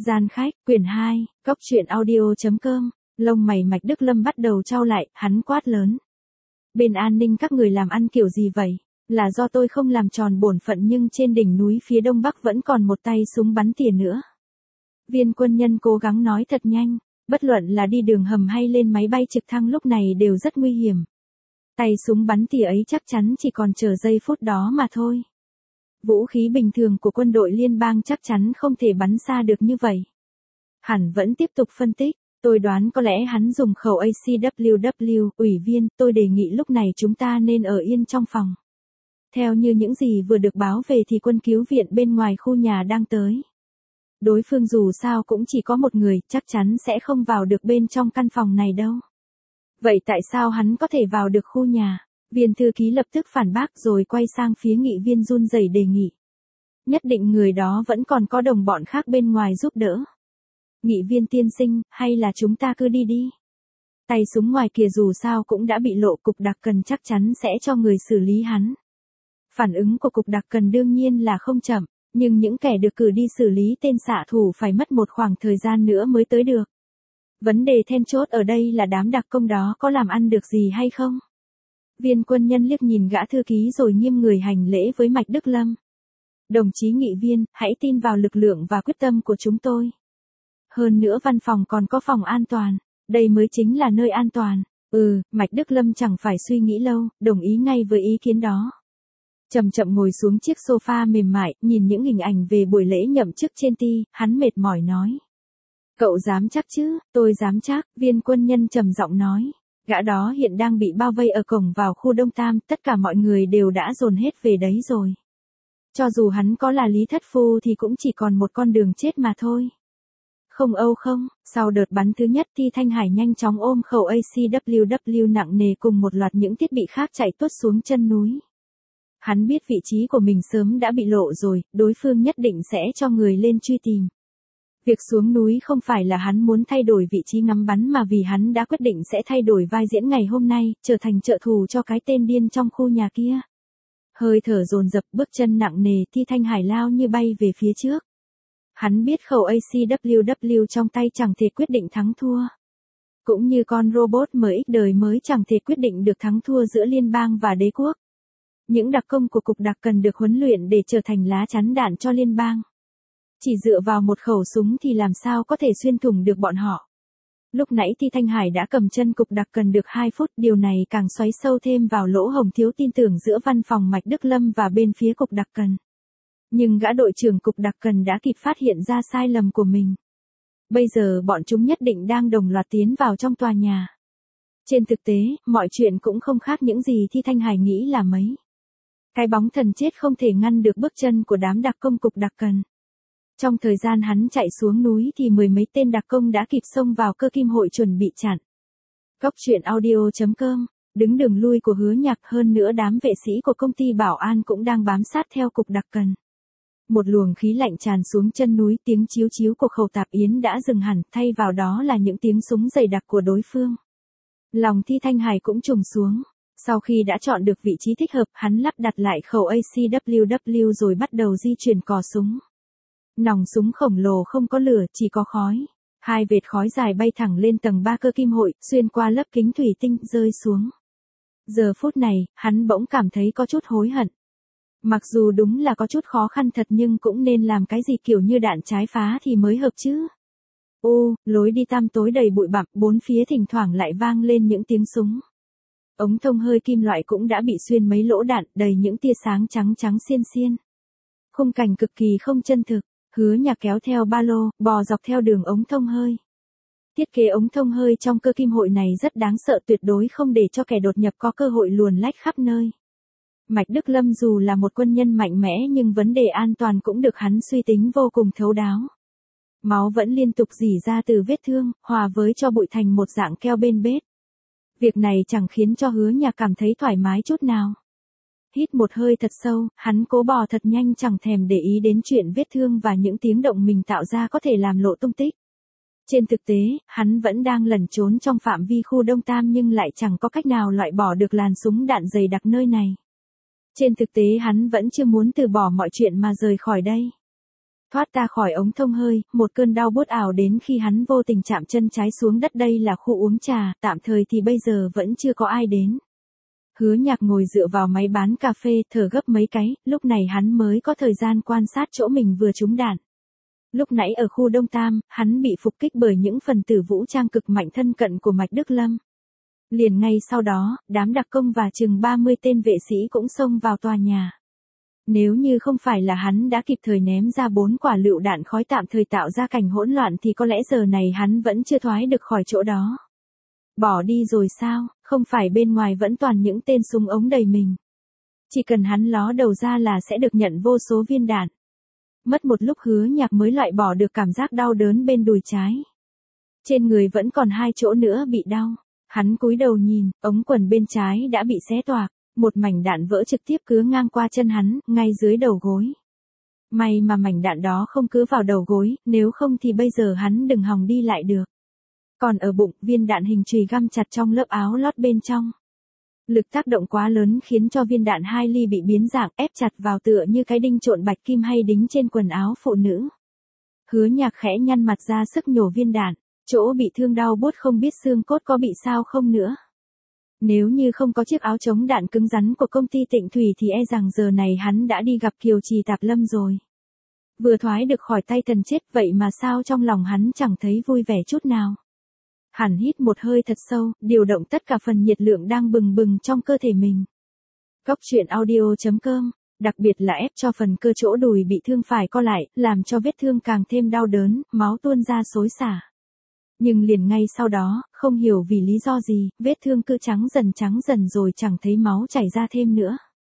Gian khách, quyển 2, Cốc truyện audio.com, lông mày Mạch Đức Lâm bắt đầu chau lại, hắn quát lớn. Bên an ninh các người làm ăn kiểu gì vậy? Là do tôi không làm tròn bổn phận nhưng trên đỉnh núi phía đông bắc vẫn còn một tay súng bắn tỉa nữa. Viên quân nhân cố gắng nói thật nhanh, bất luận là đi đường hầm hay lên máy bay trực thăng lúc này đều rất nguy hiểm. Tay súng bắn tỉa ấy chắc chắn chỉ còn chờ giây phút đó mà thôi. Vũ khí bình thường của quân đội liên bang chắc chắn không thể bắn xa được như vậy. Hắn vẫn tiếp tục phân tích, tôi đoán có lẽ hắn dùng khẩu ACWW, ủy viên, tôi đề nghị lúc này chúng ta nên ở yên trong phòng. Theo như những gì vừa được báo về thì quân cứu viện bên ngoài khu nhà đang tới. Đối phương dù sao cũng chỉ có một người, chắc chắn sẽ không vào được bên trong căn phòng này đâu. Vậy tại sao hắn có thể vào được khu nhà? Viên thư ký lập tức phản bác rồi quay sang phía nghị viên run rẩy đề nghị. Nhất định người đó vẫn còn có đồng bọn khác bên ngoài giúp đỡ. Nghị viên tiên sinh, hay là chúng ta cứ đi đi. Tay súng ngoài kia dù sao cũng đã bị lộ, cục đặc cần chắc chắn sẽ cho người xử lý hắn. Phản ứng của cục đặc cần đương nhiên là không chậm, nhưng những kẻ được cử đi xử lý tên xạ thủ phải mất một khoảng thời gian nữa mới tới được. Vấn đề then chốt ở đây là đám đặc công đó có làm ăn được gì hay không? Viên quân nhân liếc nhìn gã thư ký rồi nghiêm người hành lễ với Mạch Đức Lâm. Đồng chí nghị viên, hãy tin vào lực lượng và quyết tâm của chúng tôi. Hơn nữa văn phòng còn có phòng an toàn, đây mới chính là nơi an toàn. Mạch Đức Lâm chẳng phải suy nghĩ lâu, đồng ý ngay với ý kiến đó. Chậm chậm ngồi xuống chiếc sofa mềm mại, nhìn những hình ảnh về buổi lễ nhậm chức trên ti, hắn mệt mỏi nói. Cậu dám chắc chứ? Tôi dám chắc, viên quân nhân trầm giọng nói. Gã đó hiện đang bị bao vây ở cổng vào khu Đông Tam, tất cả mọi người đều đã dồn hết về đấy rồi. Cho dù hắn có là Lý Thất Phu thì cũng chỉ còn một con đường chết mà thôi. Không âu không, sau đợt bắn thứ nhất Ti Thanh Hải nhanh chóng ôm khẩu ACWW nặng nề cùng một loạt những thiết bị khác chạy tuốt xuống chân núi. Hắn biết vị trí của mình sớm đã bị lộ rồi, đối phương nhất định sẽ cho người lên truy tìm. Việc xuống núi không phải là hắn muốn thay đổi vị trí ngắm bắn mà vì hắn đã quyết định sẽ thay đổi vai diễn ngày hôm nay, trở thành trợ thủ cho cái tên điên trong khu nhà kia. Hơi thở dồn dập, bước chân nặng nề, Ti Thanh Hải lao như bay về phía trước. Hắn biết khẩu ACWW trong tay chẳng thể quyết định thắng thua. Cũng như con robot MX đời mới chẳng thể quyết định được thắng thua giữa liên bang và đế quốc. Những đặc công của cục đặc cần được huấn luyện để trở thành lá chắn đạn cho liên bang. Chỉ dựa vào một khẩu súng thì làm sao có thể xuyên thủng được bọn họ. Lúc nãy Ti Thanh Hải đã cầm chân cục đặc cần được 2 phút, điều này càng xoáy sâu thêm vào lỗ hổng thiếu tin tưởng giữa văn phòng Mạch Đức Lâm và bên phía cục đặc cần. Nhưng gã đội trưởng cục đặc cần đã kịp phát hiện ra sai lầm của mình. Bây giờ bọn chúng nhất định đang đồng loạt tiến vào trong tòa nhà. Trên thực tế, mọi chuyện cũng không khác những gì Ti Thanh Hải nghĩ là mấy. Cái bóng thần chết không thể ngăn được bước chân của đám đặc công cục đặc cần. Trong thời gian hắn chạy xuống núi thì mười mấy tên đặc công đã kịp xông vào cơ kim hội chuẩn bị chặn. Cốc truyện audio.com, đứng đường lui của Hứa Nhạc, hơn nữa đám vệ sĩ của công ty bảo an cũng đang bám sát theo cục đặc cần. Một luồng khí lạnh tràn xuống chân núi, tiếng chíu chíu của khẩu tạp yến đã dừng hẳn, thay vào đó là những tiếng súng dày đặc của đối phương. Lòng Ti Thanh Hải cũng trùng xuống. Sau khi đã chọn được vị trí thích hợp, hắn lắp đặt lại khẩu ACWW rồi bắt đầu di chuyển cò súng. Nòng súng khổng lồ không có lửa, chỉ có khói. 2 vệt khói dài bay thẳng lên tầng 3 cơ kim hội, xuyên qua lớp kính thủy tinh, rơi xuống. Giờ phút này, hắn bỗng cảm thấy có chút hối hận. Mặc dù đúng là có chút khó khăn thật nhưng cũng nên làm cái gì kiểu như đạn trái phá thì mới hợp chứ. Lối đi tăm tối đầy bụi bặm, bốn phía thỉnh thoảng lại vang lên những tiếng súng. Ống thông hơi kim loại cũng đã bị xuyên mấy lỗ đạn, đầy những tia sáng trắng trắng xiên xiên. Khung cảnh cực kỳ không chân thực. Hứa Nhạc kéo theo ba lô, bò dọc theo đường ống thông hơi. Thiết kế ống thông hơi trong cơ kim hội này rất đáng sợ, tuyệt đối không để cho kẻ đột nhập có cơ hội luồn lách khắp nơi. Mạch Đức Lâm dù là một quân nhân mạnh mẽ nhưng vấn đề an toàn cũng được hắn suy tính vô cùng thấu đáo. Máu vẫn liên tục rỉ ra từ vết thương, hòa với cho bụi thành một dạng keo bên bếp. Việc này chẳng khiến cho Hứa Nhạc cảm thấy thoải mái chút nào. Hít một hơi thật sâu, hắn cố bò thật nhanh, chẳng thèm để ý đến chuyện vết thương và những tiếng động mình tạo ra có thể làm lộ tung tích. Trên thực tế, hắn vẫn đang lẩn trốn trong phạm vi khu Đông Tam nhưng lại chẳng có cách nào loại bỏ được làn súng đạn dày đặc nơi này. Trên thực tế hắn vẫn chưa muốn từ bỏ mọi chuyện mà rời khỏi đây. Thoát ra khỏi ống thông hơi, một cơn đau buốt ảo đến khi hắn vô tình chạm chân trái xuống đất. Đây là khu uống trà, tạm thời thì bây giờ vẫn chưa có ai đến. Hứa Nhạc ngồi dựa vào máy bán cà phê, thở gấp mấy cái, lúc này hắn mới có thời gian quan sát chỗ mình vừa trúng đạn. Lúc nãy ở khu Đông Tam, hắn bị phục kích bởi những phần tử vũ trang cực mạnh thân cận của Mạch Đức Lâm. Liền ngay sau đó, đám đặc công và chừng 30 tên vệ sĩ cũng xông vào tòa nhà. Nếu như không phải là hắn đã kịp thời ném ra 4 quả lựu đạn khói tạm thời tạo ra cảnh hỗn loạn thì có lẽ giờ này hắn vẫn chưa thoái được khỏi chỗ đó. Bỏ đi rồi sao, không phải bên ngoài vẫn toàn những tên súng ống đầy mình. Chỉ cần hắn ló đầu ra là sẽ được nhận vô số viên đạn. Mất một lúc Hứa Nhạc mới loại bỏ được cảm giác đau đớn bên đùi trái. Trên người vẫn còn 2 chỗ nữa bị đau. Hắn cúi đầu nhìn, ống quần bên trái đã bị xé toạc. Một mảnh đạn vỡ trực tiếp cứa ngang qua chân hắn, ngay dưới đầu gối. May mà mảnh đạn đó không cứa vào đầu gối, nếu không thì bây giờ hắn đừng hòng đi lại được. Còn ở bụng, viên đạn hình chùy găm chặt trong lớp áo lót bên trong. Lực tác động quá lớn khiến cho viên đạn 2 ly bị biến dạng ép chặt vào tựa như cái đinh trộn bạch kim hay đính trên quần áo phụ nữ. Hứa Nhạc khẽ nhăn mặt ra sức nhổ viên đạn, chỗ bị thương đau buốt không biết xương cốt có bị sao không nữa. Nếu như không có chiếc áo chống đạn cứng rắn của công ty Tịnh Thủy thì e rằng giờ này hắn đã đi gặp Kiều Trì Tạp Lâm rồi. Vừa thoái được khỏi tay thần chết vậy mà sao trong lòng hắn chẳng thấy vui vẻ chút nào. Hắn hít một hơi thật sâu, điều động tất cả phần nhiệt lượng đang bừng bừng trong cơ thể mình. Góc truyện audio.com, đặc biệt là ép cho phần cơ chỗ đùi bị thương phải co lại, làm cho vết thương càng thêm đau đớn, máu tuôn ra xối xả. Nhưng liền ngay sau đó, không hiểu vì lý do gì, vết thương cứ trắng dần rồi chẳng thấy máu chảy ra thêm nữa.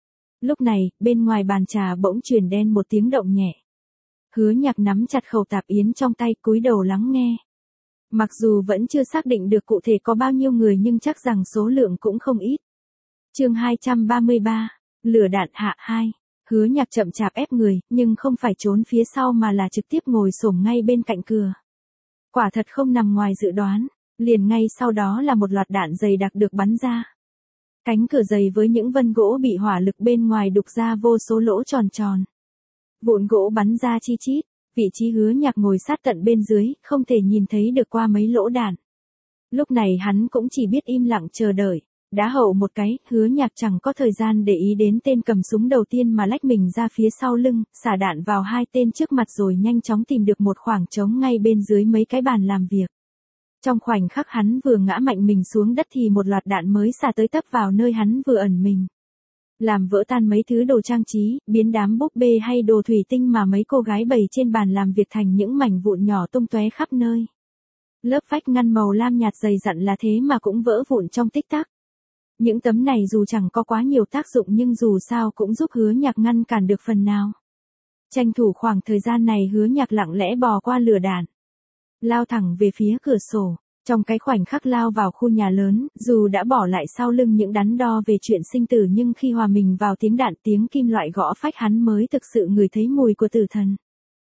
Lúc này, bên ngoài bàn trà bỗng truyền đen một tiếng động nhẹ. Hứa Nhạc nắm chặt khẩu tạp yến trong tay cúi đầu lắng nghe. Mặc dù vẫn chưa xác định được cụ thể có bao nhiêu người nhưng chắc rằng số lượng cũng không ít. Chương 233, lửa đạn hạ 2. Hứa Nhạc chậm chạp ép người, nhưng không phải trốn phía sau mà là trực tiếp ngồi xổm ngay bên cạnh cửa. Quả thật không nằm ngoài dự đoán, liền ngay sau đó là một loạt đạn dày đặc được bắn ra. Cánh cửa dày với những vân gỗ bị hỏa lực bên ngoài đục ra vô số lỗ tròn tròn. Vụn gỗ bắn ra chi chít, vị trí Hứa Nhạc ngồi sát tận bên dưới, không thể nhìn thấy được qua mấy lỗ đạn. Lúc này hắn cũng chỉ biết im lặng chờ đợi. Đá hậu một cái, Hứa Nhạc chẳng có thời gian để ý đến tên cầm súng đầu tiên mà lách mình ra phía sau lưng, xả đạn vào 2 tên trước mặt rồi nhanh chóng tìm được một khoảng trống ngay bên dưới mấy cái bàn làm việc. Trong khoảnh khắc hắn vừa ngã mạnh mình xuống đất thì một loạt đạn mới xả tới tấp vào nơi hắn vừa ẩn mình. Làm vỡ tan mấy thứ đồ trang trí, biến đám búp bê hay đồ thủy tinh mà mấy cô gái bày trên bàn làm việc thành những mảnh vụn nhỏ tung tóe khắp nơi. Lớp vách ngăn màu lam nhạt dày dặn là thế mà cũng vỡ vụn trong tích tắc. Những tấm này dù chẳng có quá nhiều tác dụng nhưng dù sao cũng giúp Hứa Nhạc ngăn cản được phần nào. Tranh thủ khoảng thời gian này Hứa Nhạc lặng lẽ bò qua lửa đạn. Lao thẳng về phía cửa sổ. Trong cái khoảnh khắc lao vào khu nhà lớn, dù đã bỏ lại sau lưng những đắn đo về chuyện sinh tử nhưng khi hòa mình vào tiếng đạn tiếng kim loại gõ phách hắn mới thực sự ngửi thấy mùi của tử thần.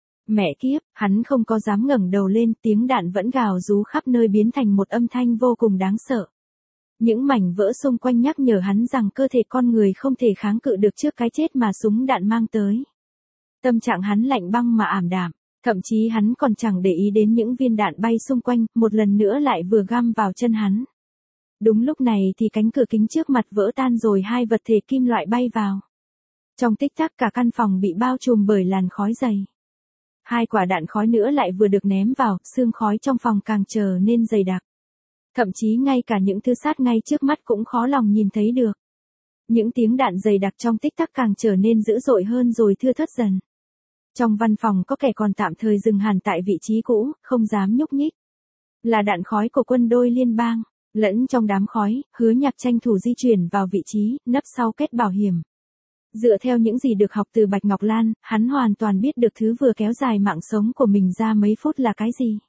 Mẹ kiếp, hắn không có dám ngẩng đầu lên, tiếng đạn vẫn gào rú khắp nơi biến thành một âm thanh vô cùng đáng sợ. Những mảnh vỡ xung quanh nhắc nhở hắn rằng cơ thể con người không thể kháng cự được trước cái chết mà súng đạn mang tới. Tâm trạng hắn lạnh băng mà ảm đạm, thậm chí hắn còn chẳng để ý đến những viên đạn bay xung quanh, một lần nữa lại vừa găm vào chân hắn. Đúng lúc này thì cánh cửa kính trước mặt vỡ tan rồi 2 vật thể kim loại bay vào. Trong tích tắc cả căn phòng bị bao trùm bởi làn khói dày. 2 quả đạn khói nữa lại vừa được ném vào, sương khói trong phòng càng trở nên dày đặc. Thậm chí ngay cả những thứ sát ngay trước mắt cũng khó lòng nhìn thấy được. Những tiếng đạn dày đặc trong tích tắc càng trở nên dữ dội hơn rồi thưa thớt dần. Trong văn phòng có kẻ còn tạm thời dừng hẳn tại vị trí cũ, không dám nhúc nhích. Là đạn khói của quân đội liên bang, lẫn trong đám khói, Hứa Nhạc tranh thủ di chuyển vào vị trí, nấp sau kết bảo hiểm. Dựa theo những gì được học từ Bạch Ngọc Lan, hắn hoàn toàn biết được thứ vừa kéo dài mạng sống của mình ra mấy phút là cái gì.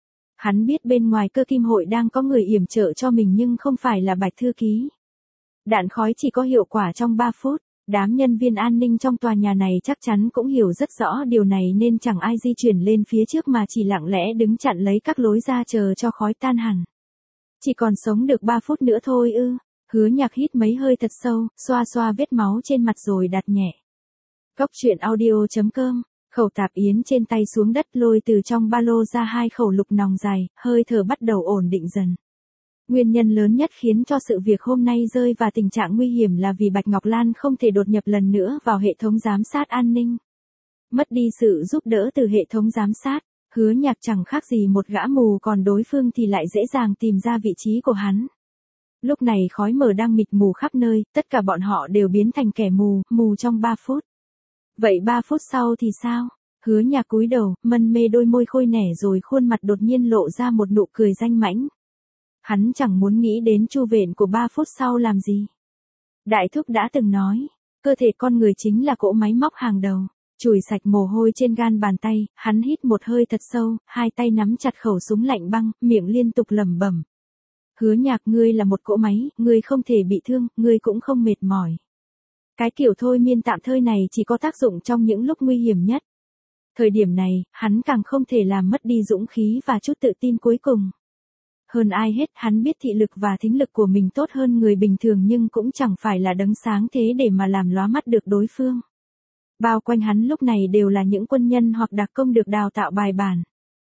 Hắn biết bên ngoài Cơ Kim Hội đang có người yểm trợ cho mình nhưng không phải là Bạch thư ký. Đạn khói chỉ có hiệu quả trong 3 phút. Đám nhân viên an ninh trong tòa nhà này chắc chắn cũng hiểu rất rõ điều này nên chẳng ai di chuyển lên phía trước mà chỉ lặng lẽ đứng chặn lấy các lối ra chờ cho khói tan hẳn. Chỉ còn sống được 3 phút nữa thôi ư. Hứa Nhạc hít mấy hơi thật sâu, xoa xoa vết máu trên mặt rồi đặt nhẹ. Góc truyện audio.com Khẩu tạp yến trên tay xuống đất, lôi từ trong ba lô ra 2 khẩu lục nòng dài, hơi thở bắt đầu ổn định dần. Nguyên nhân lớn nhất khiến cho sự việc hôm nay rơi vào tình trạng nguy hiểm là vì Bạch Ngọc Lan không thể đột nhập lần nữa vào hệ thống giám sát an ninh. Mất đi sự giúp đỡ từ hệ thống giám sát, Hứa Nhạc chẳng khác gì một gã mù, còn đối phương thì lại dễ dàng tìm ra vị trí của hắn. Lúc này khói mờ đang mịt mù khắp nơi, tất cả bọn họ đều biến thành kẻ mù, mù trong 3 phút. Vậy 3 phút sau thì sao? Hứa Nhạc cúi đầu, mân mê đôi môi khôi nẻ rồi khuôn mặt đột nhiên lộ ra một nụ cười danh mãnh. Hắn chẳng muốn nghĩ đến chu vện của 3 phút sau làm gì. Đại thúc đã từng nói, cơ thể con người chính là cỗ máy móc hàng đầu. Chùi sạch mồ hôi trên gan bàn tay, hắn hít một hơi thật sâu, 2 tay nắm chặt khẩu súng lạnh băng, miệng liên tục lẩm bẩm. Hứa Nhạc, ngươi là một cỗ máy, ngươi không thể bị thương, ngươi cũng không mệt mỏi. Cái kiểu thôi miên tạm thời này chỉ có tác dụng trong những lúc nguy hiểm nhất. Thời điểm này, hắn càng không thể làm mất đi dũng khí và chút tự tin cuối cùng. Hơn ai hết, hắn biết thị lực và thính lực của mình tốt hơn người bình thường, nhưng cũng chẳng phải là đấng sáng thế để mà làm lóa mắt được đối phương. Bao quanh hắn lúc này đều là những quân nhân hoặc đặc công được đào tạo bài bản.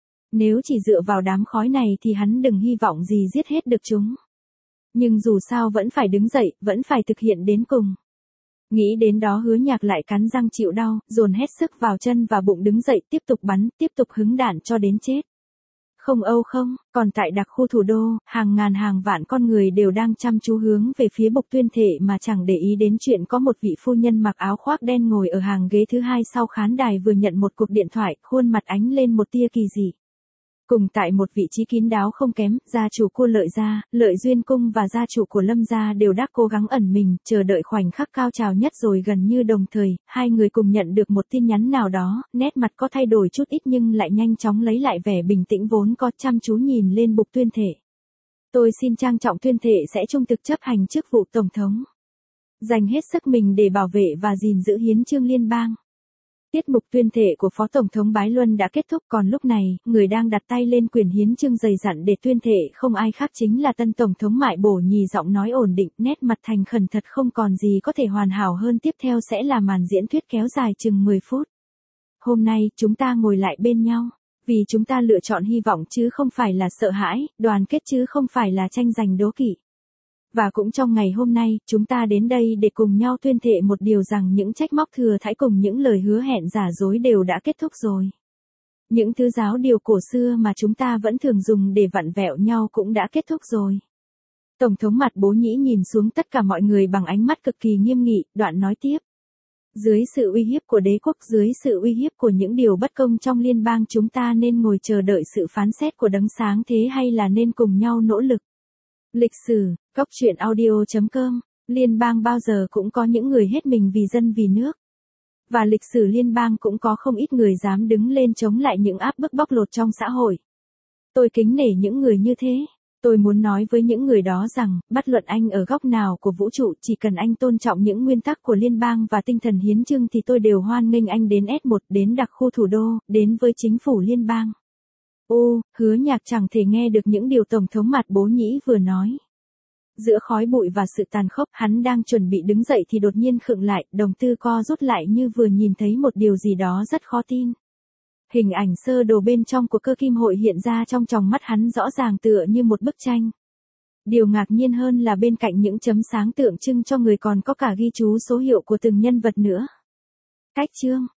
Nếu chỉ dựa vào đám khói này thì hắn đừng hy vọng gì giết hết được chúng. Nhưng dù sao vẫn phải đứng dậy, vẫn phải thực hiện đến cùng. Nghĩ đến đó Hứa Nhạc lại cắn răng chịu đau, dồn hết sức vào chân và bụng, đứng dậy tiếp tục bắn, tiếp tục hứng đạn cho đến chết. Không âu không, còn tại đặc khu thủ đô, hàng ngàn hàng vạn con người đều đang chăm chú hướng về phía Bục Tuyên Thệ mà chẳng để ý đến chuyện có một vị phu nhân mặc áo khoác đen ngồi ở hàng ghế thứ 2 sau khán đài vừa nhận một cuộc điện thoại, khuôn mặt ánh lên một tia kỳ dị. Cùng tại một vị trí kín đáo không kém, gia chủ của Lợi gia, Lợi Duyên Cung và gia chủ của Lâm gia đều đã cố gắng ẩn mình, chờ đợi khoảnh khắc cao trào nhất rồi gần như đồng thời, hai người cùng nhận được một tin nhắn nào đó, nét mặt có thay đổi chút ít nhưng lại nhanh chóng lấy lại vẻ bình tĩnh vốn có, chăm chú nhìn lên Bục Tuyên Thệ. Tôi xin trang trọng tuyên thệ sẽ trung thực chấp hành chức vụ tổng thống. Dành hết sức mình để bảo vệ và gìn giữ hiến chương liên bang. Tiết mục tuyên thệ của Phó Tổng thống Bái Luân đã kết thúc, còn lúc này, người đang đặt tay lên quyển hiến chương dày dặn để tuyên thệ không ai khác chính là tân Tổng thống Mại Bổ Nhì, giọng nói ổn định, nét mặt thành khẩn thật không còn gì có thể hoàn hảo hơn. Tiếp theo sẽ là màn diễn thuyết kéo dài chừng 10 phút. Hôm nay, chúng ta ngồi lại bên nhau, vì chúng ta lựa chọn hy vọng chứ không phải là sợ hãi, đoàn kết chứ không phải là tranh giành đố kỵ. Và cũng trong ngày hôm nay, chúng ta đến đây để cùng nhau tuyên thệ một điều rằng những trách móc thừa thãi cùng những lời hứa hẹn giả dối đều đã kết thúc rồi. Những thứ giáo điều cổ xưa mà chúng ta vẫn thường dùng để vặn vẹo nhau cũng đã kết thúc rồi. Tổng thống Mặt Bố Nhĩ nhìn xuống tất cả mọi người bằng ánh mắt cực kỳ nghiêm nghị, đoạn nói tiếp. Dưới sự uy hiếp của đế quốc, dưới sự uy hiếp của những điều bất công trong liên bang, chúng ta nên ngồi chờ đợi sự phán xét của đấng sáng thế hay là nên cùng nhau nỗ lực? Lịch sử, Cốc truyện audio.com, liên bang bao giờ cũng có những người hết mình vì dân vì nước. Và lịch sử liên bang cũng có không ít người dám đứng lên chống lại những áp bức bóc lột trong xã hội. Tôi kính nể những người như thế. Tôi muốn nói với những người đó rằng, bất luận anh ở góc nào của vũ trụ, chỉ cần anh tôn trọng những nguyên tắc của liên bang và tinh thần hiến chương thì tôi đều hoan nghênh anh đến S1, đến đặc khu thủ đô, đến với chính phủ liên bang. Hứa Nhạc chẳng thể nghe được những điều Tổng thống Mặt Bố Nhĩ vừa nói. Giữa khói bụi và sự tàn khốc, hắn đang chuẩn bị đứng dậy thì đột nhiên khựng lại, đồng tử co rút lại như vừa nhìn thấy một điều gì đó rất khó tin. Hình ảnh sơ đồ bên trong của cơ kim hội hiện ra trong tròng mắt hắn rõ ràng tựa như một bức tranh. Điều ngạc nhiên hơn là bên cạnh những chấm sáng tượng trưng cho người còn có cả ghi chú số hiệu của từng nhân vật nữa. Cách chương